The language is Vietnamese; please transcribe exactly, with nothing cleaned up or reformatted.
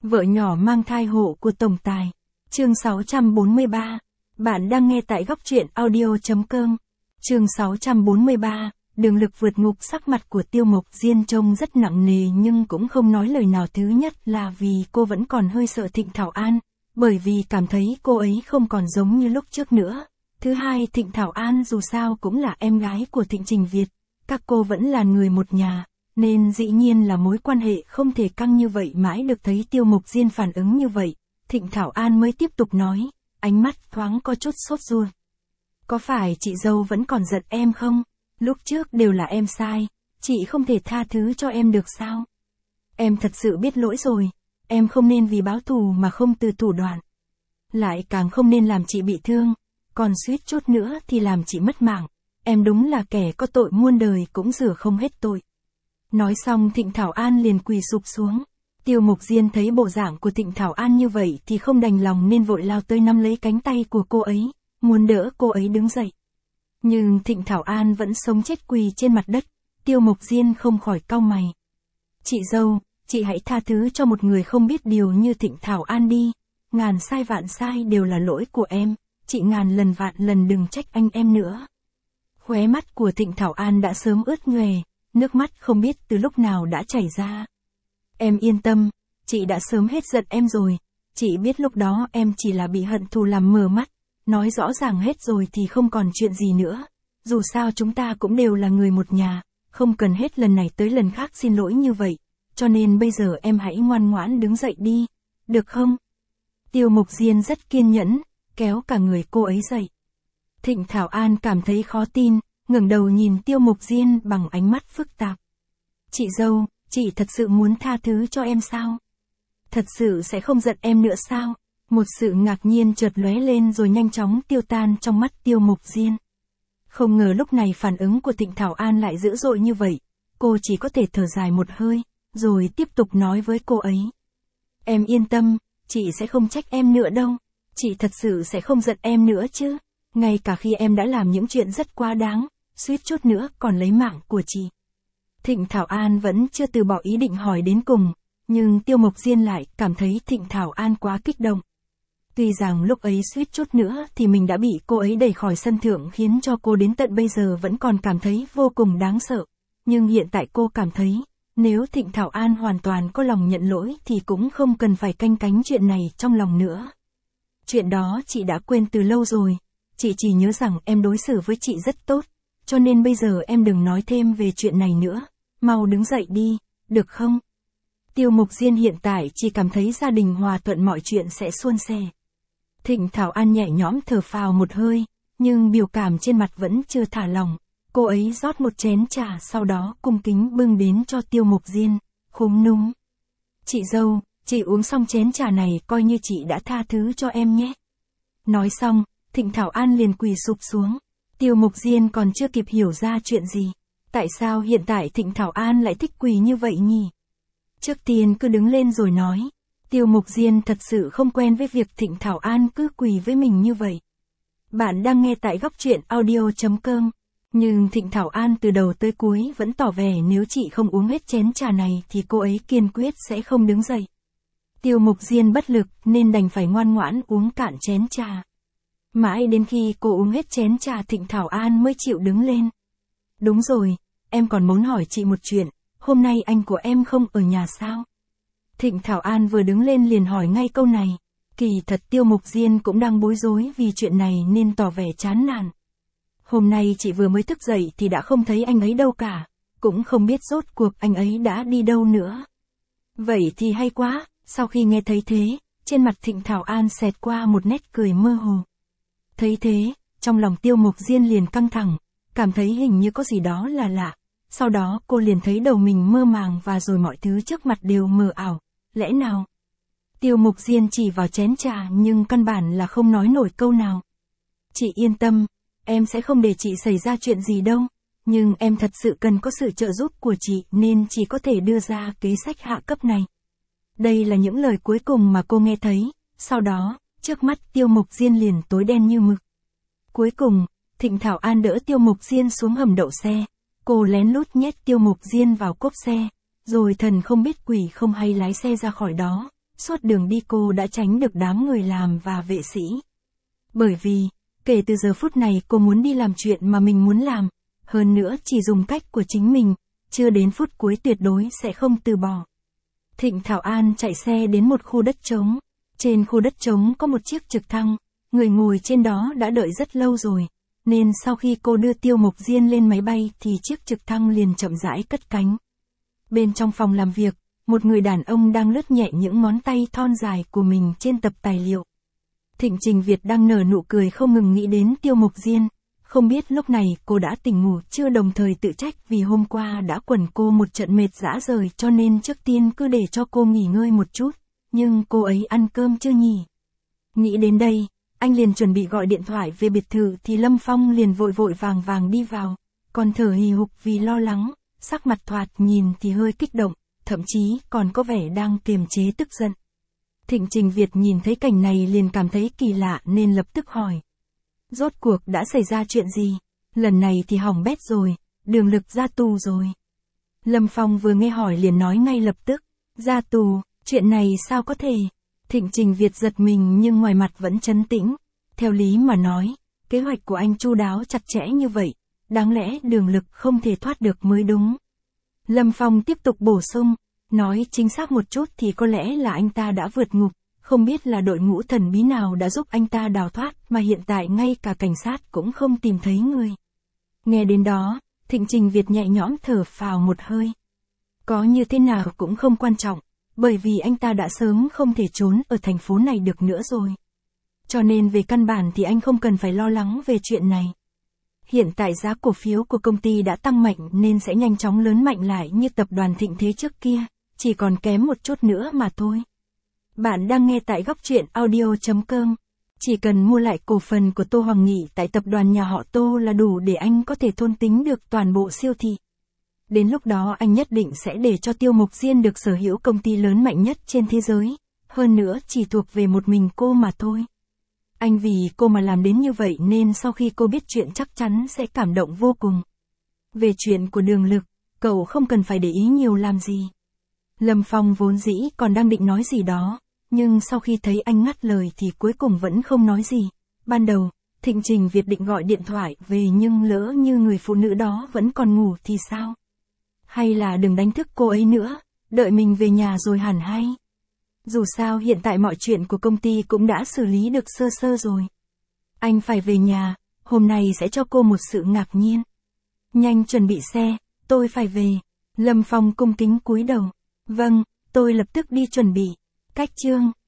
Vợ nhỏ mang thai hộ của tổng tài. Chương sáu trăm bốn mươi ba. Bạn đang nghe tại góc truyện audio.com. Chương sáu trăm bốn mươi ba. Đường lực vượt ngục. Sắc mặt của Tiêu Mộc Diên trông rất nặng nề nhưng cũng không nói lời nào. Thứ nhất là vì cô vẫn còn hơi sợ Thịnh Thảo An, bởi vì cảm thấy cô ấy không còn giống như lúc trước nữa. Thứ hai, Thịnh Thảo An dù sao cũng là em gái của Thịnh Trình Việt, các cô vẫn là người một nhà, nên dĩ nhiên là mối quan hệ không thể căng như vậy mãi được. Thấy Tiêu Mộc Diên phản ứng như vậy, Thịnh Thảo An mới tiếp tục nói, ánh mắt thoáng có chút sốt ruột. Có phải chị dâu vẫn còn giận em không? Lúc trước đều là em sai, chị không thể tha thứ cho em được sao? Em thật sự biết lỗi rồi, em không nên vì báo thù mà không từ thủ đoạn. Lại càng không nên làm chị bị thương, còn suýt chút nữa thì làm chị mất mạng. Em đúng là kẻ có tội muôn đời cũng rửa không hết tội. Nói xong Thịnh Thảo An liền quỳ sụp xuống. Tiêu Mộc Diên thấy bộ dạng của Thịnh Thảo An như vậy thì không đành lòng nên vội lao tới nắm lấy cánh tay của cô ấy, muốn đỡ cô ấy đứng dậy. Nhưng Thịnh Thảo An vẫn sống chết quỳ trên mặt đất. Tiêu Mộc Diên không khỏi cau mày. Chị dâu, chị hãy tha thứ cho một người không biết điều như Thịnh Thảo An đi. Ngàn sai vạn sai đều là lỗi của em, chị ngàn lần vạn lần đừng trách anh em nữa. Khóe mắt của Thịnh Thảo An đã sớm ướt nhòe, nước mắt không biết từ lúc nào đã chảy ra. Em yên tâm, chị đã sớm hết giận em rồi, chị biết lúc đó em chỉ là bị hận thù làm mờ mắt, nói rõ ràng hết rồi thì không còn chuyện gì nữa. Dù sao chúng ta cũng đều là người một nhà, không cần hết lần này tới lần khác xin lỗi như vậy, cho nên bây giờ em hãy ngoan ngoãn đứng dậy đi, được không? Tiêu Mộc Diên rất kiên nhẫn, kéo cả người cô ấy dậy. Thịnh Thảo An cảm thấy khó tin, ngẩng đầu nhìn Tiêu Mộc Diên bằng ánh mắt phức tạp. Chị dâu, chị thật sự muốn tha thứ cho em sao? Thật sự sẽ không giận em nữa sao? Một sự ngạc nhiên chợt lóe lên rồi nhanh chóng tiêu tan trong mắt Tiêu Mộc Diên. Không ngờ lúc này phản ứng của Thịnh Thảo An lại dữ dội như vậy, cô chỉ có thể thở dài một hơi, rồi tiếp tục nói với cô ấy. Em yên tâm, chị sẽ không trách em nữa đâu, chị thật sự sẽ không giận em nữa chứ, ngay cả khi em đã làm những chuyện rất quá đáng, suýt chút nữa còn lấy mạng của chị. Thịnh Thảo An vẫn chưa từ bỏ ý định hỏi đến cùng, nhưng Tiêu Mộc Diên lại cảm thấy Thịnh Thảo An quá kích động. Tuy rằng lúc ấy suýt chút nữa thì mình đã bị cô ấy đẩy khỏi sân thượng khiến cho cô đến tận bây giờ vẫn còn cảm thấy vô cùng đáng sợ, nhưng hiện tại cô cảm thấy, nếu Thịnh Thảo An hoàn toàn có lòng nhận lỗi thì cũng không cần phải canh cánh chuyện này trong lòng nữa. Chuyện đó chị đã quên từ lâu rồi, chị chỉ nhớ rằng em đối xử với chị rất tốt, cho nên bây giờ em đừng nói thêm về chuyện này nữa, mau đứng dậy đi, được không? Tiêu Mộc Diên hiện tại chỉ cảm thấy gia đình hòa thuận mọi chuyện sẽ suôn sẻ. Thịnh Thảo An nhẹ nhõm thở phào một hơi, nhưng biểu cảm trên mặt vẫn chưa thả lỏng. Cô ấy rót một chén trà sau đó cung kính bưng đến cho Tiêu Mộc Diên, khúm núm. Chị dâu, chị uống xong chén trà này coi như chị đã tha thứ cho em nhé. Nói xong, Thịnh Thảo An liền quỳ sụp xuống. Tiêu Mộc Diên còn chưa kịp hiểu ra chuyện gì. Tại sao hiện tại Thịnh Thảo An lại thích quỳ như vậy nhỉ? Trước tiên cứ đứng lên rồi nói. Tiêu Mộc Diên thật sự không quen với việc Thịnh Thảo An cứ quỳ với mình như vậy. Bạn đang nghe tại góc truyện audio.com. Nhưng Thịnh Thảo An từ đầu tới cuối vẫn tỏ vẻ nếu chị không uống hết chén trà này thì cô ấy kiên quyết sẽ không đứng dậy. Tiêu Mộc Diên bất lực nên đành phải ngoan ngoãn uống cạn chén trà. Mãi đến khi cô uống hết chén trà Thịnh Thảo An mới chịu đứng lên. Đúng rồi, em còn muốn hỏi chị một chuyện, hôm nay anh của em không ở nhà sao? Thịnh Thảo An vừa đứng lên liền hỏi ngay câu này. Kỳ thật Tiêu Mộc Diên cũng đang bối rối vì chuyện này nên tỏ vẻ chán nản. Hôm nay chị vừa mới thức dậy thì đã không thấy anh ấy đâu cả, cũng không biết rốt cuộc anh ấy đã đi đâu nữa. Vậy thì hay quá, sau khi nghe thấy thế, trên mặt Thịnh Thảo An xẹt qua một nét cười mơ hồ. Thấy thế, trong lòng Tiêu Mộc Diên liền căng thẳng, cảm thấy hình như có gì đó là lạ. Sau đó cô liền thấy đầu mình mơ màng và rồi mọi thứ trước mặt đều mờ ảo. Lẽ nào? Tiêu Mộc Diên chỉ vào chén trà nhưng căn bản là không nói nổi câu nào. Chị yên tâm, em sẽ không để chị xảy ra chuyện gì đâu, nhưng em thật sự cần có sự trợ giúp của chị nên chỉ có thể đưa ra kế sách hạ cấp này. Đây là những lời cuối cùng mà cô nghe thấy, sau đó, trước mắt Tiêu Mộc Diên liền tối đen như mực. Cuối cùng, Thịnh Thảo An đỡ Tiêu Mộc Diên xuống hầm đậu xe, cô lén lút nhét Tiêu Mộc Diên vào cốp xe, rồi thần không biết quỷ không hay lái xe ra khỏi đó, suốt đường đi cô đã tránh được đám người làm và vệ sĩ. Bởi vì, kể từ giờ phút này cô muốn đi làm chuyện mà mình muốn làm, hơn nữa chỉ dùng cách của chính mình, chưa đến phút cuối tuyệt đối sẽ không từ bỏ. Thịnh Thảo An chạy xe đến một khu đất trống. Trên khu đất trống có một chiếc trực thăng, người ngồi trên đó đã đợi rất lâu rồi, nên sau khi cô đưa Tiêu Mộc Diên lên máy bay thì chiếc trực thăng liền chậm rãi cất cánh. Bên trong phòng làm việc, một người đàn ông đang lướt nhẹ những ngón tay thon dài của mình trên tập tài liệu. Thịnh Trình Việt đang nở nụ cười không ngừng nghĩ đến Tiêu Mộc Diên, không biết lúc này cô đã tỉnh ngủ chưa, đồng thời tự trách vì hôm qua đã quẩn cô một trận mệt rã rời cho nên trước tiên cứ để cho cô nghỉ ngơi một chút, nhưng cô ấy ăn cơm chưa nhỉ? Nghĩ đến đây, anh liền chuẩn bị gọi điện thoại về biệt thự thì Lâm Phong liền vội vội vàng vàng đi vào, còn thở hì hục vì lo lắng, sắc mặt thoạt nhìn thì hơi kích động, thậm chí còn có vẻ đang kiềm chế tức giận. Thịnh Trình Việt nhìn thấy cảnh này liền cảm thấy kỳ lạ nên lập tức hỏi. Rốt cuộc đã xảy ra chuyện gì? Lần này thì hỏng bét rồi, Đường Lực ra tù rồi. Lâm Phong vừa nghe hỏi liền nói ngay lập tức, ra tù, chuyện này sao có thể? Thịnh Trình Việt giật mình nhưng ngoài mặt vẫn trấn tĩnh. Theo lý mà nói, kế hoạch của anh chu đáo chặt chẽ như vậy, đáng lẽ Đường Lực không thể thoát được mới đúng. Lâm Phong tiếp tục bổ sung, nói chính xác một chút thì có lẽ là anh ta đã vượt ngục, không biết là đội ngũ thần bí nào đã giúp anh ta đào thoát mà hiện tại ngay cả cảnh sát cũng không tìm thấy người. Nghe đến đó, Thịnh Trình Việt nhẹ nhõm thở phào một hơi. Có như thế nào cũng không quan trọng, bởi vì anh ta đã sớm không thể trốn ở thành phố này được nữa rồi. Cho nên về căn bản thì anh không cần phải lo lắng về chuyện này. Hiện tại giá cổ phiếu của công ty đã tăng mạnh nên sẽ nhanh chóng lớn mạnh lại như tập đoàn Thịnh Thế trước kia, chỉ còn kém một chút nữa mà thôi. Bạn đang nghe tại góc truyện audio chấm com. Chỉ cần mua lại cổ phần của Tô Hoàng Nghị tại tập đoàn nhà họ Tô là đủ để anh có thể thôn tính được toàn bộ siêu thị. Đến lúc đó anh nhất định sẽ để cho Tiêu Mộc Diên được sở hữu công ty lớn mạnh nhất trên thế giới, hơn nữa chỉ thuộc về một mình cô mà thôi. Anh vì cô mà làm đến như vậy nên sau khi cô biết chuyện chắc chắn sẽ cảm động vô cùng. Về chuyện của Đường Lực, cậu không cần phải để ý nhiều làm gì. Lâm Phong vốn dĩ còn đang định nói gì đó, nhưng sau khi thấy anh ngắt lời thì cuối cùng vẫn không nói gì. Ban đầu, Thịnh Trình Việt định gọi điện thoại về nhưng lỡ như người phụ nữ đó vẫn còn ngủ thì sao? Hay là đừng đánh thức cô ấy nữa, đợi mình về nhà rồi hẳn hay. Dù sao hiện tại mọi chuyện của công ty cũng đã xử lý được sơ sơ rồi. Anh phải về nhà, hôm nay sẽ cho cô một sự ngạc nhiên. Nhanh chuẩn bị xe, tôi phải về. Lâm Phong cung kính cúi đầu. Vâng, tôi lập tức đi chuẩn bị. Cách chương